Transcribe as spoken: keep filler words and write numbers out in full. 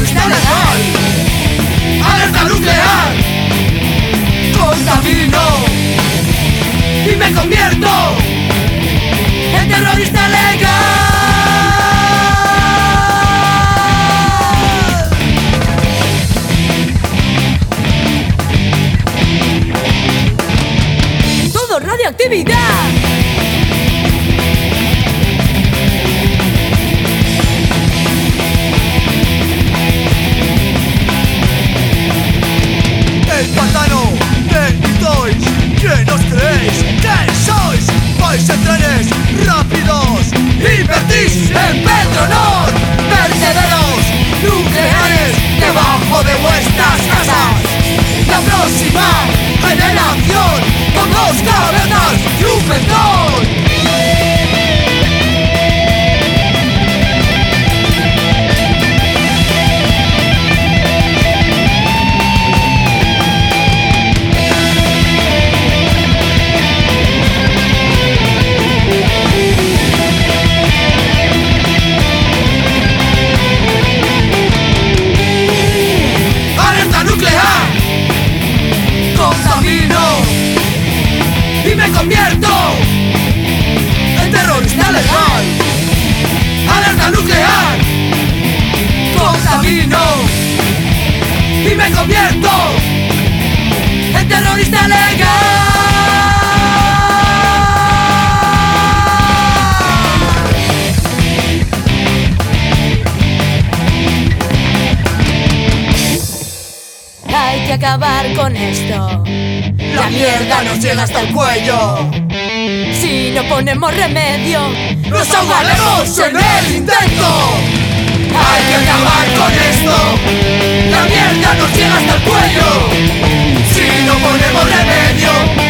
terrorista legal. Alerta nuclear. Contamino y me convierto en terrorista legal. Todo radioactividad. El pantano de Toys. ¿Quién os creéis que sois? Vais en trenes rápidos, invertís en Petronor, vertederos nucleares debajo de vuestras casas. La próxima generación con dos cabezas y un mentón. Contamino y me convierto en terrorista legal. Alerta nuclear. Contamino y me convierto en terrorista legal. Hay que acabar con esto. La mierda nos llega hasta el cuello. Si no ponemos remedio, nos ahogaremos en el intento. Hay que acabar con esto. La mierda nos llega hasta el cuello. Si no ponemos remedio,